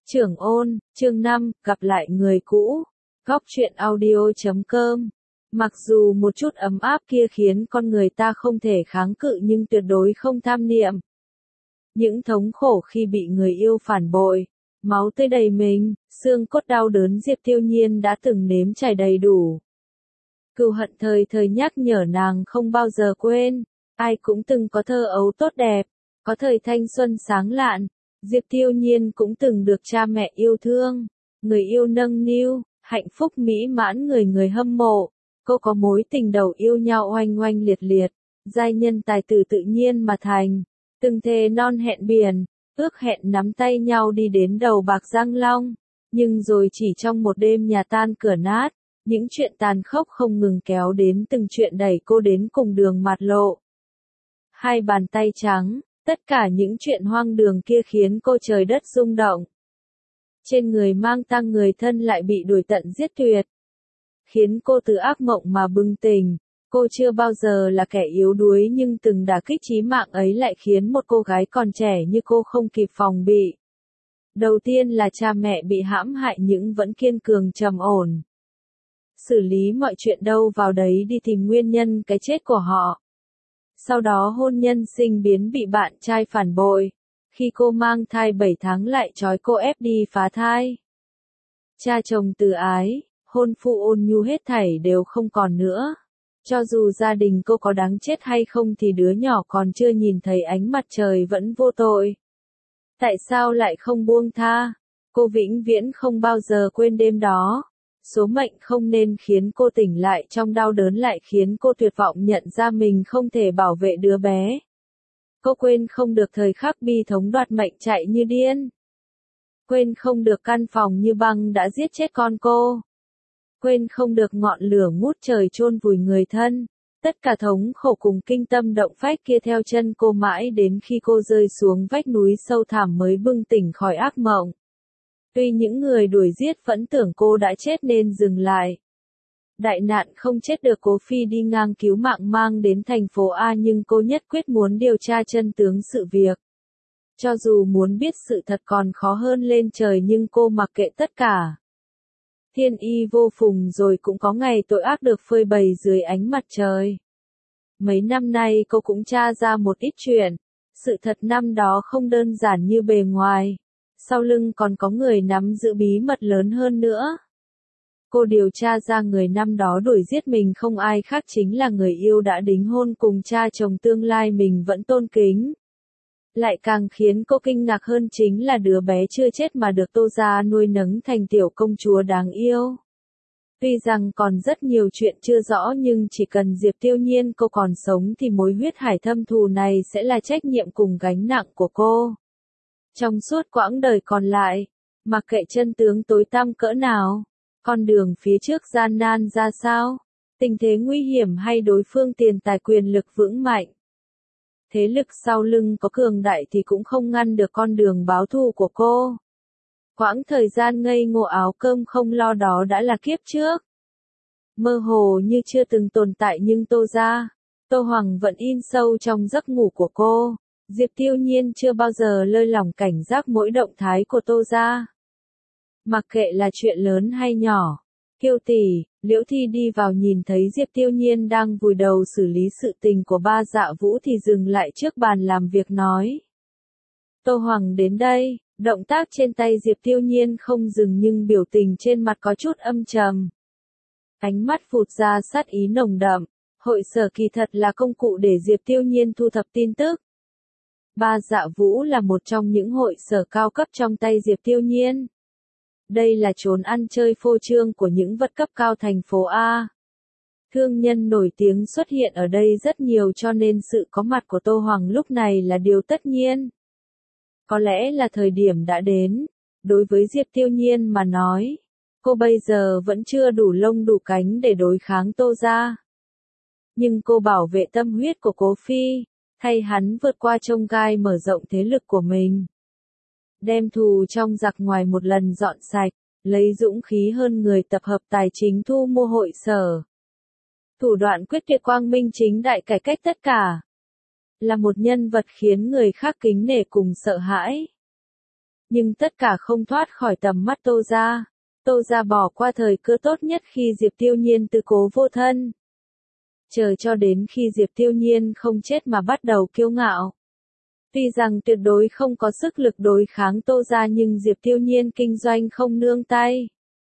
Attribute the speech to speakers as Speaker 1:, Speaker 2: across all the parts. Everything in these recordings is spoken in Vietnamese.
Speaker 1: Trưởng ôn, chương 5, gặp lại người cũ. Góc truyện audio.com. Mặc dù một chút ấm áp kia khiến con người ta không thể kháng cự nhưng tuyệt đối không tham niệm. Những thống khổ khi bị người yêu phản bội, máu tươi đầy mình, xương cốt đau đớn Diệp Tiêu Nhiên đã từng nếm trải đầy đủ. Cừu hận thời thời nhắc nhở nàng không bao giờ quên, ai cũng từng có thơ ấu tốt đẹp, có thời thanh xuân sáng lạn. Diệp Tiêu Nhiên cũng từng được cha mẹ yêu thương, người yêu nâng niu, hạnh phúc mỹ mãn người người hâm mộ. Cô có mối tình đầu yêu nhau oanh oanh liệt liệt, giai nhân tài tử tự nhiên mà thành, từng thề non hẹn biển, ước hẹn nắm tay nhau đi đến đầu bạc Giang Long, nhưng rồi chỉ trong một đêm nhà tan cửa nát, những chuyện tàn khốc không ngừng kéo đến từng chuyện đẩy cô đến cùng đường mạt lộ. Hai bàn tay trắng. Tất cả những chuyện hoang đường kia khiến cô trời đất rung động. Trên người mang tang người thân lại bị đuổi tận giết tuyệt. Khiến cô từ ác mộng mà bừng tỉnh. Cô chưa bao giờ là kẻ yếu đuối nhưng từng đả kích chí mạng ấy lại khiến một cô gái còn trẻ như cô không kịp phòng bị. Đầu tiên là cha mẹ bị hãm hại nhưng vẫn kiên cường trầm ổn. Xử lý mọi chuyện đâu vào đấy đi tìm nguyên nhân cái chết của họ. Sau đó hôn nhân sinh biến bị bạn trai phản bội. Khi cô mang thai 7 tháng lại trói cô ép đi phá thai. Cha chồng từ ái, hôn phu ôn nhu hết thảy đều không còn nữa. Cho dù gia đình cô có đáng chết hay không thì đứa nhỏ còn chưa nhìn thấy ánh mặt trời vẫn vô tội. Tại sao lại không buông tha? Cô vĩnh viễn không bao giờ quên đêm đó. Số mệnh không nên khiến cô tỉnh lại trong đau đớn lại khiến cô tuyệt vọng nhận ra mình không thể bảo vệ đứa bé. Cô quên không được thời khắc bi thống đoạt mệnh chạy như điên. Quên không được căn phòng như băng đã giết chết con cô. Quên không được ngọn lửa ngút trời chôn vùi người thân. Tất cả thống khổ cùng kinh tâm động phách kia theo chân cô mãi đến khi cô rơi xuống vách núi sâu thẳm mới bừng tỉnh khỏi ác mộng. Tuy những người đuổi giết vẫn tưởng cô đã chết nên dừng lại. Đại nạn không chết được Cố Phi đi ngang cứu mạng mang đến thành phố A nhưng cô nhất quyết muốn điều tra chân tướng sự việc. Cho dù muốn biết sự thật còn khó hơn lên trời nhưng cô mặc kệ tất cả. Thiên y vô phùng rồi cũng có ngày tội ác được phơi bày dưới ánh mặt trời. Mấy năm nay cô cũng tra ra một ít chuyện. Sự thật năm đó không đơn giản như bề ngoài. Sau lưng còn có người nắm giữ bí mật lớn hơn nữa. Cô điều tra ra người năm đó đuổi giết mình không ai khác chính là người yêu đã đính hôn cùng cha chồng tương lai mình vẫn tôn kính. Lại càng khiến cô kinh ngạc hơn chính là đứa bé chưa chết mà được Tô gia nuôi nấng thành tiểu công chúa đáng yêu. Tuy rằng còn rất nhiều chuyện chưa rõ nhưng chỉ cần Diệp Tiêu Nhiên cô còn sống thì mối huyết hải thâm thù này sẽ là trách nhiệm cùng gánh nặng của cô. Trong suốt quãng đời còn lại, mặc kệ chân tướng tối tăm cỡ nào, con đường phía trước gian nan ra sao, tình thế nguy hiểm hay đối phương tiền tài quyền lực vững mạnh. Thế lực sau lưng có cường đại thì cũng không ngăn được con đường báo thù của cô. Quãng thời gian ngây ngô áo cơm không lo đó đã là kiếp trước. Mơ hồ như chưa từng tồn tại nhưng Tô gia, Tô Hoàng vẫn in sâu trong giấc ngủ của cô. Diệp Tiêu Nhiên chưa bao giờ lơi lỏng cảnh giác mỗi động thái của Tô gia. Mặc kệ là chuyện lớn hay nhỏ, Kiều tỷ, Liễu Thi đi vào nhìn thấy Diệp Tiêu Nhiên đang vùi đầu xử lý sự tình của Ba Dạ Vũ thì dừng lại trước bàn làm việc nói. Tô Hoàng đến đây, động tác trên tay Diệp Tiêu Nhiên không dừng nhưng biểu tình trên mặt có chút âm trầm. Ánh mắt phụt ra sát ý nồng đậm, hội sở kỳ thật là công cụ để Diệp Tiêu Nhiên thu thập tin tức. Ba Dạ Vũ là một trong những hội sở cao cấp trong tay Diệp Tiêu Nhiên. Đây là chốn ăn chơi phô trương của những vật cấp cao thành phố A. Thương nhân nổi tiếng xuất hiện ở đây rất nhiều cho nên sự có mặt của Tô Hoàng lúc này là điều tất nhiên. Có lẽ là thời điểm đã đến. Đối với Diệp Tiêu Nhiên mà nói, cô bây giờ vẫn chưa đủ lông đủ cánh để đối kháng Tô gia. Nhưng cô bảo vệ tâm huyết của Cố Phi, thay hắn vượt qua chông gai mở rộng thế lực của mình. Đem thù trong giặc ngoài một lần dọn sạch, lấy dũng khí hơn người tập hợp tài chính thu mua hội sở. Thủ đoạn quyết tuyệt quang minh chính đại cải cách tất cả. Là một nhân vật khiến người khác kính nể cùng sợ hãi. nhưng tất cả không thoát khỏi tầm mắt Tô Gia. Tô Gia bỏ qua thời cơ tốt nhất khi Diệp Tiêu Nhiên tư cố vô thân. Chờ cho đến khi Diệp Tiêu Nhiên không chết mà bắt đầu kiêu ngạo. Tuy rằng tuyệt đối không có sức lực đối kháng Tô Gia nhưng Diệp Tiêu Nhiên kinh doanh không nương tay.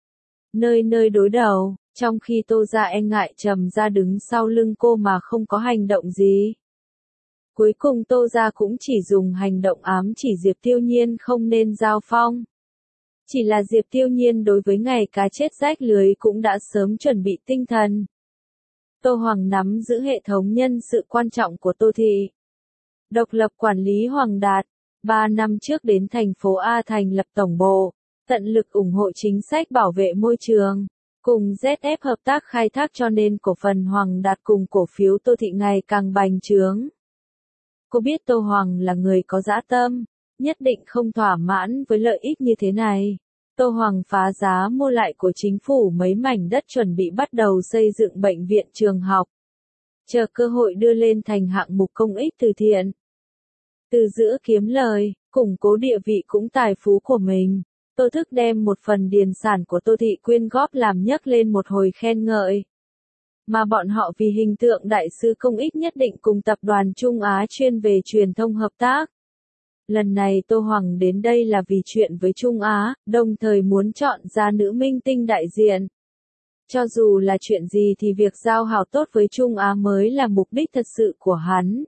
Speaker 1: Nơi nơi đối đầu, trong khi Tô Gia e ngại trầm ra đứng sau lưng cô mà không có hành động gì. Cuối cùng Tô Gia cũng chỉ dùng hành động ám chỉ Diệp Tiêu Nhiên không nên giao phong. Chỉ là Diệp Tiêu Nhiên đối với ngày cá chết rách lưới cũng đã sớm chuẩn bị tinh thần. Tô Hoàng nắm giữ hệ thống nhân sự quan trọng của Tô Thị. Độc lập quản lý Hoàng Đạt, 3 năm trước đến thành phố A thành lập tổng bộ, tận lực ủng hộ chính sách bảo vệ môi trường, cùng ZF hợp tác khai thác cho nên cổ phần Hoàng Đạt cùng cổ phiếu Tô Thị ngày càng bành trướng. Cô biết Tô Hoàng là người có dã tâm, nhất định không thỏa mãn với lợi ích như thế này. Tô Hoàng phá giá mua lại của chính phủ mấy mảnh đất chuẩn bị bắt đầu xây dựng bệnh viện trường học. Chờ cơ hội đưa lên thành hạng mục công ích từ thiện. Từ giữa kiếm lời, củng cố địa vị cũng tài phú của mình. Tô Thức đem một phần điền sản của Tô Thị quyên góp làm nhấc lên một hồi khen ngợi. Mà bọn họ vì hình tượng đại sứ công ích nhất định cùng tập đoàn Trung Á chuyên về truyền thông hợp tác. Lần này Tô Hoàng đến đây là vì chuyện với Trung Á, đồng thời muốn chọn ra nữ minh tinh đại diện. Cho dù là chuyện gì thì việc giao hảo tốt với Trung Á mới là mục đích thật sự của hắn.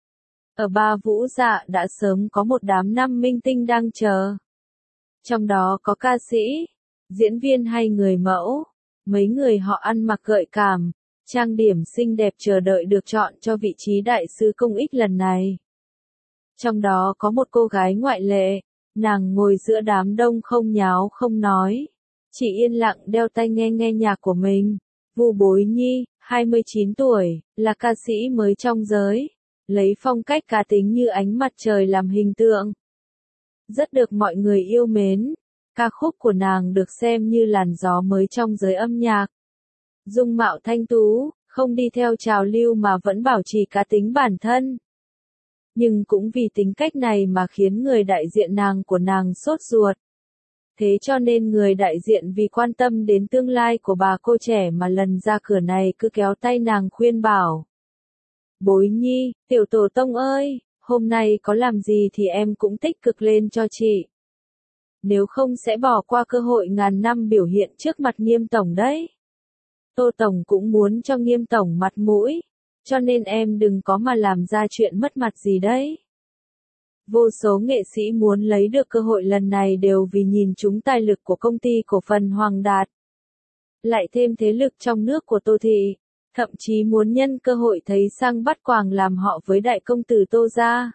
Speaker 1: Ở Ba Vũ Dạ đã sớm có một đám nam minh tinh đang chờ. Trong đó có ca sĩ, diễn viên hay người mẫu. Mấy người họ ăn mặc gợi cảm, trang điểm xinh đẹp chờ đợi được chọn cho vị trí đại sứ công ích lần này. Trong đó có một cô gái ngoại lệ, nàng ngồi giữa đám đông không nháo không nói, chỉ yên lặng đeo tai nghe nhạc của mình. Vu Bối Nhi, 29 tuổi, là ca sĩ mới trong giới, lấy phong cách cá tính như ánh mặt trời làm hình tượng. Rất được mọi người yêu mến, ca khúc của nàng được xem như làn gió mới trong giới âm nhạc. Dung mạo thanh tú, không đi theo trào lưu mà vẫn bảo trì cá tính bản thân. Nhưng cũng vì tính cách này mà khiến người đại diện của nàng sốt ruột. Thế cho nên người đại diện vì quan tâm đến tương lai của bà cô trẻ mà lần ra cửa này cứ kéo tay nàng khuyên bảo. Bối Nhi, tiểu tổ tông ơi, hôm nay có làm gì thì em cũng tích cực lên cho chị. Nếu không sẽ bỏ qua cơ hội ngàn năm biểu hiện trước mặt Nghiêm Tổng đấy. Tô Tổng cũng muốn cho Nghiêm Tổng mặt mũi, cho nên em đừng có mà làm ra chuyện mất mặt gì đấy. Vô số nghệ sĩ muốn lấy được cơ hội lần này đều vì nhìn trúng tài lực của công ty cổ phần Hoàng Đạt. Lại thêm thế lực trong nước của Tô Thị, thậm chí muốn nhân cơ hội thấy sang bắt quàng làm họ với đại công tử Tô Gia.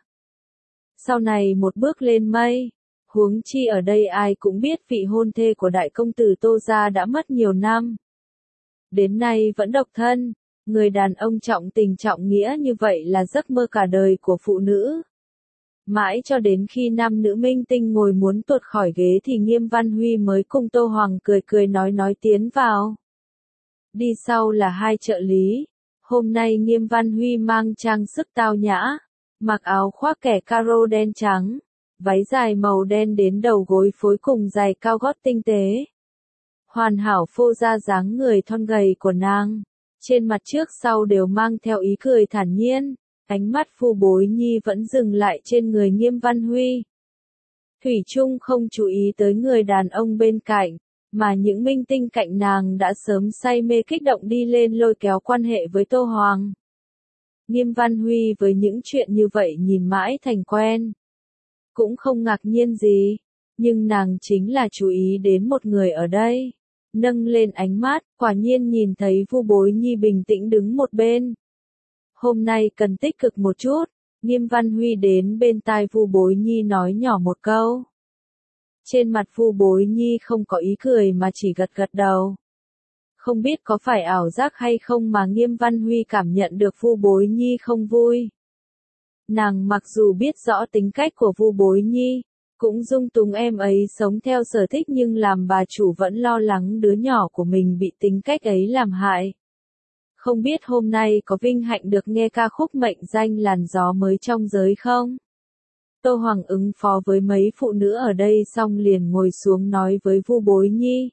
Speaker 1: Sau này một bước lên mây, huống chi ở đây ai cũng biết vị hôn thê của đại công tử Tô Gia đã mất nhiều năm. Đến nay vẫn độc thân, người đàn ông trọng tình trọng nghĩa như vậy là giấc mơ cả đời của phụ nữ. Mãi cho đến khi nam nữ minh tinh ngồi muốn tuột khỏi ghế thì Nghiêm Văn Huy mới cùng Tô Hoàng cười cười nói tiến vào. Đi sau là hai trợ lý. Hôm nay Nghiêm Văn Huy mang trang sức tao nhã, mặc áo khoác kẻ caro đen trắng, váy dài màu đen đến đầu gối phối cùng giày cao gót tinh tế. Hoàn hảo phô ra dáng người thon gầy của nàng, trên mặt trước sau đều mang theo ý cười thản nhiên, ánh mắt Vu Bối Nhi vẫn dừng lại trên người Nghiêm Văn Huy. Thủy chung không chú ý tới người đàn ông bên cạnh, mà những minh tinh cạnh nàng đã sớm say mê kích động đi lên lôi kéo quan hệ với Tô Hoàng. Nghiêm Văn Huy với những chuyện như vậy nhìn mãi thành quen. Cũng không ngạc nhiên gì, nhưng nàng chính là chú ý đến một người ở đây. Nâng lên ánh mắt, quả nhiên nhìn thấy Vu Bối Nhi bình tĩnh đứng một bên. Hôm nay cần tích cực một chút, Nghiêm Văn Huy đến bên tai Vu Bối Nhi nói nhỏ một câu. Trên mặt Vu Bối Nhi không có ý cười mà chỉ gật gật đầu. Không biết có phải ảo giác hay không mà Nghiêm Văn Huy cảm nhận được Vu Bối Nhi không vui. Nàng mặc dù biết rõ tính cách của Vu Bối Nhi, cũng dung túng em ấy sống theo sở thích nhưng làm bà chủ vẫn lo lắng đứa nhỏ của mình bị tính cách ấy làm hại. Không biết hôm nay có vinh hạnh được nghe ca khúc mệnh danh làn gió mới trong giới không? Tô Hoàng ứng phó với mấy phụ nữ ở đây xong liền ngồi xuống nói với Vu Bối Nhi.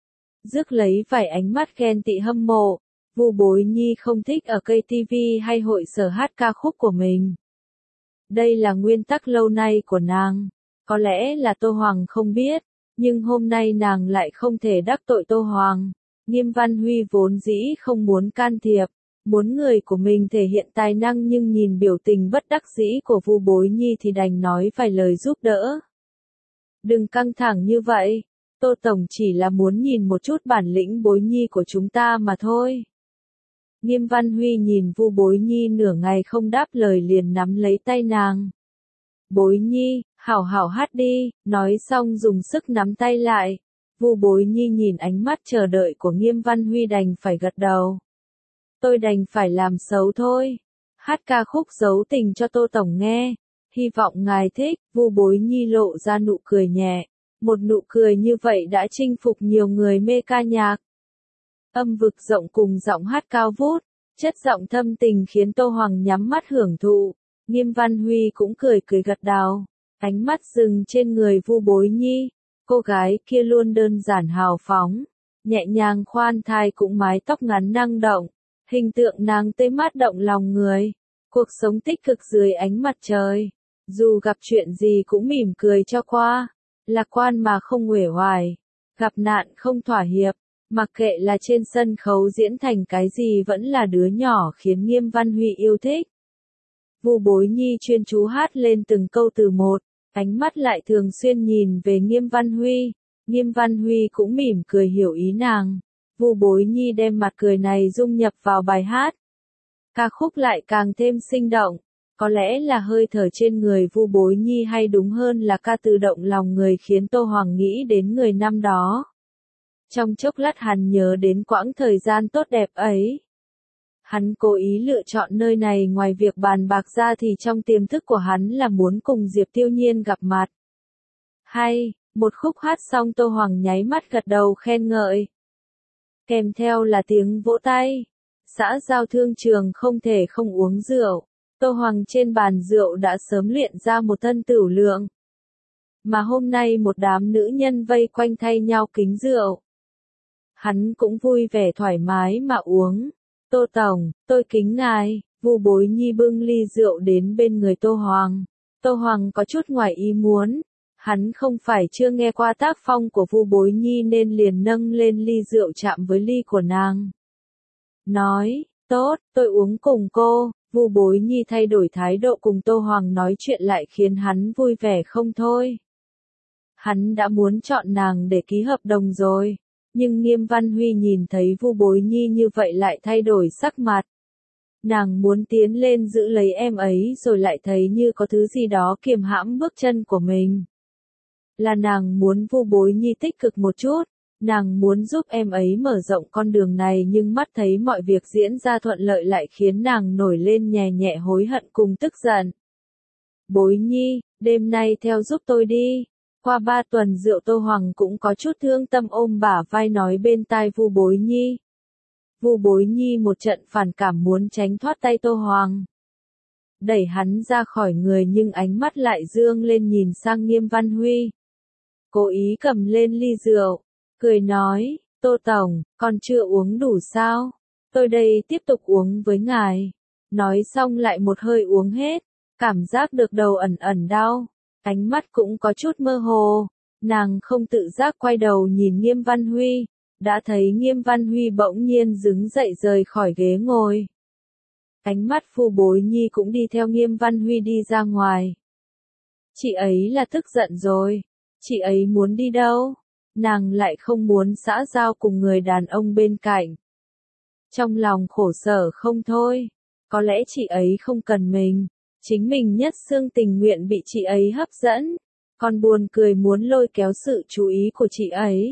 Speaker 1: Rước lấy vài ánh mắt ghen tị hâm mộ, Vu Bối Nhi không thích ở cây TV hay hội sở hát ca khúc của mình. Đây là nguyên tắc lâu nay của nàng. Có lẽ là Tô Hoàng không biết, nhưng hôm nay nàng lại không thể đắc tội Tô Hoàng. Nghiêm Văn Huy vốn dĩ không muốn can thiệp, muốn người của mình thể hiện tài năng nhưng nhìn biểu tình bất đắc dĩ của Vu Bối Nhi thì đành nói vài lời giúp đỡ. Đừng căng thẳng như vậy, Tô Tổng chỉ là muốn nhìn một chút bản lĩnh Bối Nhi của chúng ta mà thôi. Nghiêm Văn Huy nhìn Vu Bối Nhi nửa ngày không đáp lời liền nắm lấy tay nàng. Bối Nhi, hảo hảo hát đi, nói xong dùng sức nắm tay lại. Vu Bối Nhi nhìn ánh mắt chờ đợi của Nghiêm Văn Huy đành phải gật đầu. Tôi đành phải làm xấu thôi. Hát ca khúc giấu tình cho Tô Tổng nghe. Hy vọng ngài thích. Vu Bối Nhi lộ ra nụ cười nhẹ. Một nụ cười như vậy đã chinh phục nhiều người mê ca nhạc. Âm vực rộng cùng giọng hát cao vút, chất giọng thâm tình khiến Tô Hoàng nhắm mắt hưởng thụ. Nghiêm Văn Huy cũng cười cười gật đầu. Ánh mắt dừng trên người Vu Bối Nhi. Cô gái kia luôn đơn giản hào phóng, nhẹ nhàng khoan thai cũng mái tóc ngắn năng động, hình tượng nàng tươi mát động lòng người. Cuộc sống tích cực dưới ánh mặt trời, dù gặp chuyện gì cũng mỉm cười cho qua, lạc quan mà không uể oải, gặp nạn không thỏa hiệp, mặc kệ là trên sân khấu diễn thành cái gì vẫn là đứa nhỏ khiến Nghiêm Văn Huy yêu thích. Vu Bối Nhi chuyên chú hát lên từng câu từ một. Ánh mắt lại thường xuyên nhìn về Nghiêm Văn Huy. Nghiêm Văn Huy cũng mỉm cười hiểu ý nàng. Vu Bối Nhi đem mặt cười này dung nhập vào bài hát. Ca khúc lại càng thêm sinh động. Có lẽ là hơi thở trên người Vu Bối Nhi hay đúng hơn là ca từ động lòng người khiến Tô Hoàng nghĩ đến người năm đó. Trong chốc lát hắn nhớ đến quãng thời gian tốt đẹp ấy. Hắn cố ý lựa chọn nơi này ngoài việc bàn bạc ra thì trong tiềm thức của hắn là muốn cùng Diệp Tiêu Nhiên gặp mặt. Hay, một khúc hát xong Tô Hoàng nháy mắt gật đầu khen ngợi. Kèm theo là tiếng vỗ tay. Xã giao thương trường không thể không uống rượu. Tô Hoàng trên bàn rượu đã sớm luyện ra một thân tửu lượng. Mà hôm nay một đám nữ nhân vây quanh thay nhau kính rượu. Hắn cũng vui vẻ thoải mái mà uống. Tô Tổng, tôi kính ngài. Vu Bối Nhi bưng ly rượu đến bên người Tô Hoàng. Tô Hoàng có chút ngoài ý muốn. Hắn không phải chưa nghe qua tác phong của Vu Bối Nhi nên liền nâng lên ly rượu chạm với ly của nàng. Nói, tốt, tôi uống cùng cô. Vu Bối Nhi thay đổi thái độ cùng Tô Hoàng nói chuyện lại khiến hắn vui vẻ không thôi. Hắn đã muốn chọn nàng để ký hợp đồng rồi. Nhưng Nghiêm Văn Huy nhìn thấy Vu Bối Nhi như vậy lại thay đổi sắc mặt. Nàng muốn tiến lên giữ lấy em ấy rồi lại thấy như có thứ gì đó kiềm hãm bước chân của mình. Là nàng muốn Vu Bối Nhi tích cực một chút, nàng muốn giúp em ấy mở rộng con đường này nhưng mắt thấy mọi việc diễn ra thuận lợi lại khiến nàng nổi lên nhẹ nhẹ hối hận cùng tức giận. Bối Nhi, đêm nay theo giúp tôi đi. Qua 3 tuần rượu Tô Hoàng cũng có chút thương tâm ôm bả vai nói bên tai Vu Bối Nhi. Vu Bối Nhi một trận phản cảm muốn tránh thoát tay Tô Hoàng. Đẩy hắn ra khỏi người nhưng ánh mắt lại dương lên nhìn sang Nghiêm Văn Huy. Cố ý cầm lên ly rượu, cười nói, Tô Tổng, còn chưa uống đủ sao? Tôi đây tiếp tục uống với ngài. Nói xong lại một hơi uống hết, cảm giác được đầu ẩn ẩn đau. Ánh mắt cũng có chút mơ hồ, nàng không tự giác quay đầu nhìn Nghiêm Văn Huy, đã thấy Nghiêm Văn Huy bỗng nhiên đứng dậy rời khỏi ghế ngồi. Ánh mắt Vu Bối Nhi cũng đi theo Nghiêm Văn Huy đi ra ngoài. Chị ấy là tức giận rồi, chị ấy muốn đi đâu? Nàng lại không muốn xã giao cùng người đàn ông bên cạnh. Trong lòng khổ sở không thôi, có lẽ chị ấy không cần mình. Chính mình nhất xương tình nguyện bị chị ấy hấp dẫn, còn buồn cười muốn lôi kéo sự chú ý của chị ấy.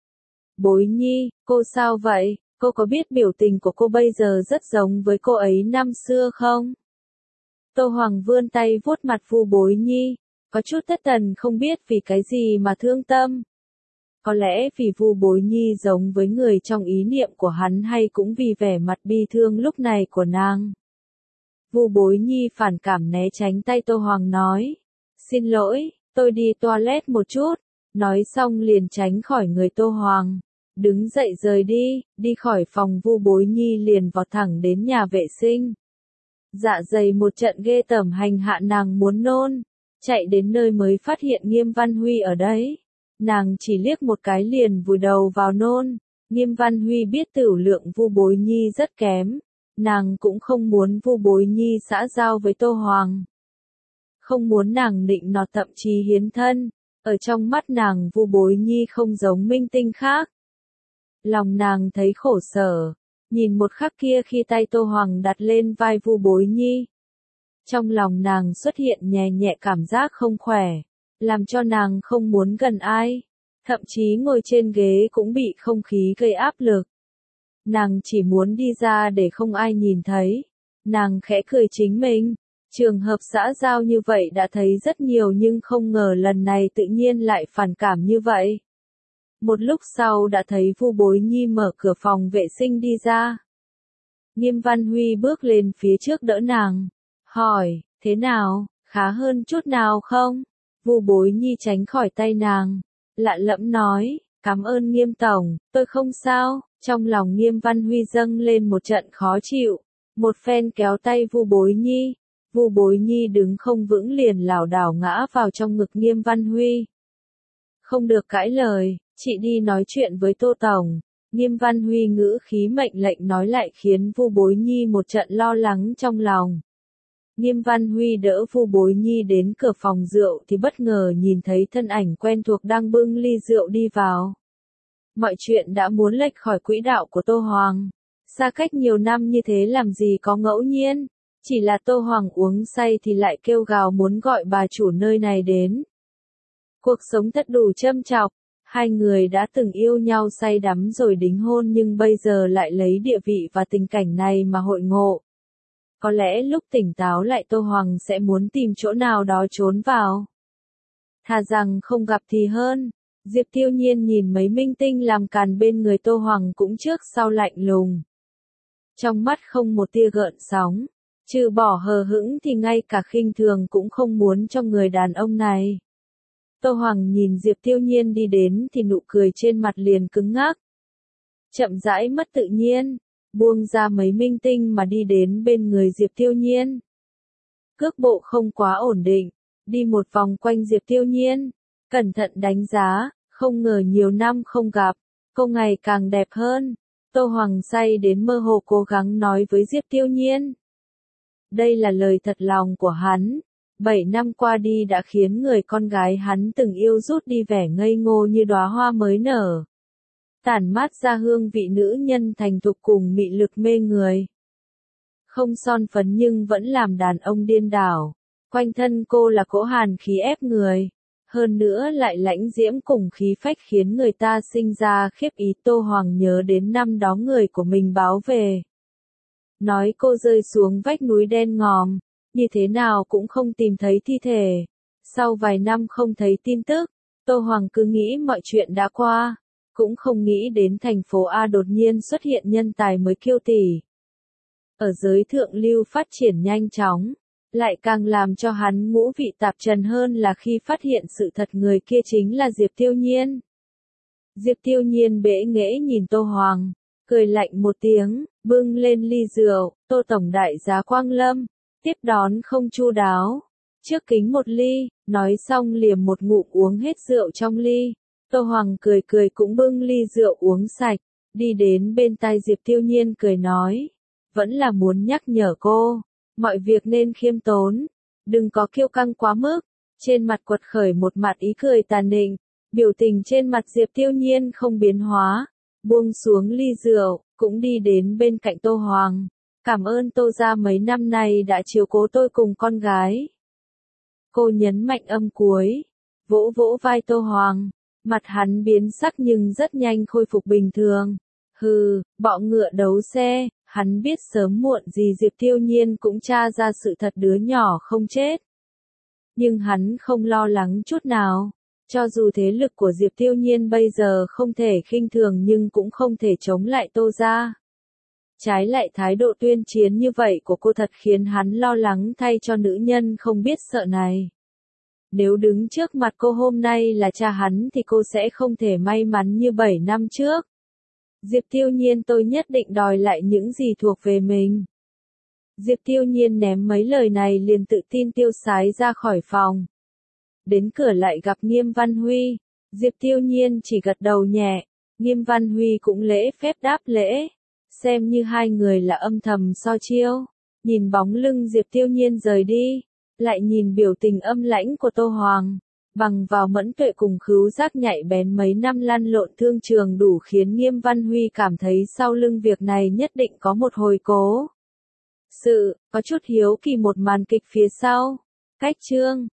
Speaker 1: Bối Nhi, cô sao vậy? Cô có biết biểu tình của cô bây giờ rất giống với cô ấy năm xưa không? Tô Hoàng vươn tay vuốt mặt Vu Bối Nhi, có chút thất thần không biết vì cái gì mà thương tâm. Có lẽ vì Vu Bối Nhi giống với người trong ý niệm của hắn hay cũng vì vẻ mặt bi thương lúc này của nàng. Vu Bối Nhi phản cảm né tránh tay Tô Hoàng nói, Xin lỗi, tôi đi toilet một chút. Nói xong liền tránh khỏi người Tô Hoàng. Đứng dậy rời đi, đi khỏi phòng Vu Bối Nhi liền vọt thẳng đến nhà vệ sinh. Dạ dày một trận ghê tởm hành hạ nàng muốn nôn. Chạy đến nơi mới phát hiện Nghiêm Văn Huy ở đấy. Nàng chỉ liếc một cái liền vùi đầu vào nôn. Nghiêm Văn Huy biết tửu lượng Vu Bối Nhi rất kém. Nàng cũng không muốn Vu Bối Nhi xã giao với Tô Hoàng. Không muốn nàng nịnh nọt thậm chí hiến thân. Ở trong mắt nàng Vu Bối Nhi không giống minh tinh khác. Lòng nàng thấy khổ sở. Nhìn một khắc kia khi tay Tô Hoàng đặt lên vai Vu Bối Nhi. Trong lòng nàng xuất hiện nhẹ nhẹ cảm giác không khỏe. Làm cho nàng không muốn gần ai. Thậm chí ngồi trên ghế cũng bị không khí gây áp lực. Nàng chỉ muốn đi ra để không ai nhìn thấy. Nàng khẽ cười chính mình. Trường hợp xã giao như vậy đã thấy rất nhiều nhưng không ngờ lần này tự nhiên lại phản cảm như vậy. Một lúc sau đã thấy Vu Bối Nhi mở cửa phòng vệ sinh đi ra. Nghiêm Văn Huy bước lên phía trước đỡ nàng. Hỏi, thế nào, khá hơn chút nào không? Vu Bối Nhi tránh khỏi tay nàng. Lạ lẫm nói, cảm ơn Nghiêm Tổng, tôi không sao. Trong lòng Nghiêm Văn Huy dâng lên một trận khó chịu. Một phen kéo tay Vu Bối Nhi. Vu Bối Nhi đứng không vững liền lảo đảo ngã vào trong ngực Nghiêm Văn Huy. Không được cãi lời, chị đi nói chuyện với Tô Tổng. Nghiêm Văn Huy ngữ khí mệnh lệnh nói lại khiến Vu Bối Nhi một trận lo lắng trong lòng. Nghiêm Văn Huy đỡ Vu Bối Nhi đến cửa phòng rượu thì bất ngờ nhìn thấy thân ảnh quen thuộc đang bưng ly rượu đi vào. Mọi chuyện đã muốn lệch khỏi quỹ đạo của Tô Hoàng. Xa cách nhiều năm như thế làm gì có ngẫu nhiên. Chỉ là Tô Hoàng uống say thì lại kêu gào muốn gọi bà chủ nơi này đến. Cuộc sống thật đủ châm chọc. Hai người đã từng yêu nhau say đắm rồi đính hôn nhưng bây giờ lại lấy địa vị và tình cảnh này mà hội ngộ. Có lẽ lúc tỉnh táo lại Tô Hoàng sẽ muốn tìm chỗ nào đó trốn vào. Thà rằng không gặp thì hơn. Diệp Tiêu Nhiên nhìn mấy minh tinh làm càn bên người Tô Hoàng cũng trước sau lạnh lùng. Trong mắt không một tia gợn sóng. Trừ bỏ hờ hững thì ngay cả khinh thường cũng không muốn cho người đàn ông này. Tô Hoàng nhìn Diệp Tiêu Nhiên đi đến thì nụ cười trên mặt liền cứng ngắc. Chậm rãi mất tự nhiên, buông ra mấy minh tinh mà đi đến bên người Diệp Tiêu Nhiên. Cước bộ không quá ổn định, đi một vòng quanh Diệp Tiêu Nhiên, cẩn thận đánh giá, không ngờ nhiều năm không gặp, cô ngày càng đẹp hơn. Tô Hoàng say đến mơ hồ cố gắng nói với Diệp Tiêu Nhiên. Đây là lời thật lòng của hắn. 7 năm qua đi đã khiến người con gái hắn từng yêu rút đi vẻ ngây ngô như đóa hoa mới nở. Tản mát ra hương vị nữ nhân thành thục cùng mị lực mê người. Không son phấn nhưng vẫn làm đàn ông điên đảo. Quanh thân cô là cỗ hàn khí ép người. Hơn nữa lại lãnh diễm cùng khí phách khiến người ta sinh ra khiếp ý. Tô Hoàng nhớ đến năm đó người của mình báo về. Nói cô rơi xuống vách núi đen ngòm. Như thế nào cũng không tìm thấy thi thể. Sau vài năm không thấy tin tức, Tô Hoàng cứ nghĩ mọi chuyện đã qua, cũng không nghĩ đến thành phố A đột nhiên xuất hiện nhân tài mới kiêu tỷ. Ở giới thượng lưu phát triển nhanh chóng, lại càng làm cho hắn ngũ vị tạp trần hơn là khi phát hiện sự thật người kia chính là Diệp Tiêu Nhiên. Diệp Tiêu Nhiên bẽ nghễ nhìn Tô Hoàng, cười lạnh một tiếng, bưng lên ly rượu, Tô Tổng đại giá Quang Lâm. Tiếp đón không chu đáo. Trước kính một ly, nói xong liềm một ngụm uống hết rượu trong ly. Tô Hoàng cười cười cũng bưng ly rượu uống sạch. Đi đến bên tai Diệp Tiêu Nhiên cười nói. Vẫn là muốn nhắc nhở cô. Mọi việc nên khiêm tốn. Đừng có kiêu căng quá mức. Trên mặt quật khởi một mặt ý cười tàn nịnh. Biểu tình trên mặt Diệp Tiêu Nhiên không biến hóa. Buông xuống ly rượu, cũng đi đến bên cạnh Tô Hoàng. Cảm ơn Tô gia mấy năm nay đã chiếu cố tôi cùng con gái. Cô nhấn mạnh âm cuối, vỗ vỗ vai Tô Hoàng, mặt hắn biến sắc nhưng rất nhanh khôi phục bình thường. Hừ, bọ ngựa đấu xe, hắn biết sớm muộn gì Diệp Tiêu Nhiên cũng tra ra sự thật đứa nhỏ không chết. Nhưng hắn không lo lắng chút nào. Cho dù thế lực của Diệp Tiêu Nhiên bây giờ không thể khinh thường nhưng cũng không thể chống lại Tô gia. Trái lại thái độ tuyên chiến như vậy của cô thật khiến hắn lo lắng thay cho nữ nhân không biết sợ này. Nếu đứng trước mặt cô hôm nay là cha hắn thì cô sẽ không thể may mắn như 7 năm trước. Diệp Tiêu Nhiên, tôi nhất định đòi lại những gì thuộc về mình. Diệp Tiêu Nhiên ném mấy lời này liền tự tin tiêu sái ra khỏi phòng. Đến cửa lại gặp Nghiêm Văn Huy. Diệp Tiêu Nhiên chỉ gật đầu nhẹ. Nghiêm Văn Huy cũng lễ phép đáp lễ. Xem như hai người là âm thầm so chiêu. Nhìn bóng lưng Diệp Tiêu Nhiên rời đi. Lại nhìn biểu tình âm lãnh của Tô Hoàng. Bằng vào mẫn tuệ cùng khứu giác nhạy bén mấy năm lăn lộn thương trường đủ khiến Nghiêm Văn Huy cảm thấy sau lưng việc này nhất định có một hồi cố. Có chút hiếu kỳ một màn kịch phía sau. Cách chương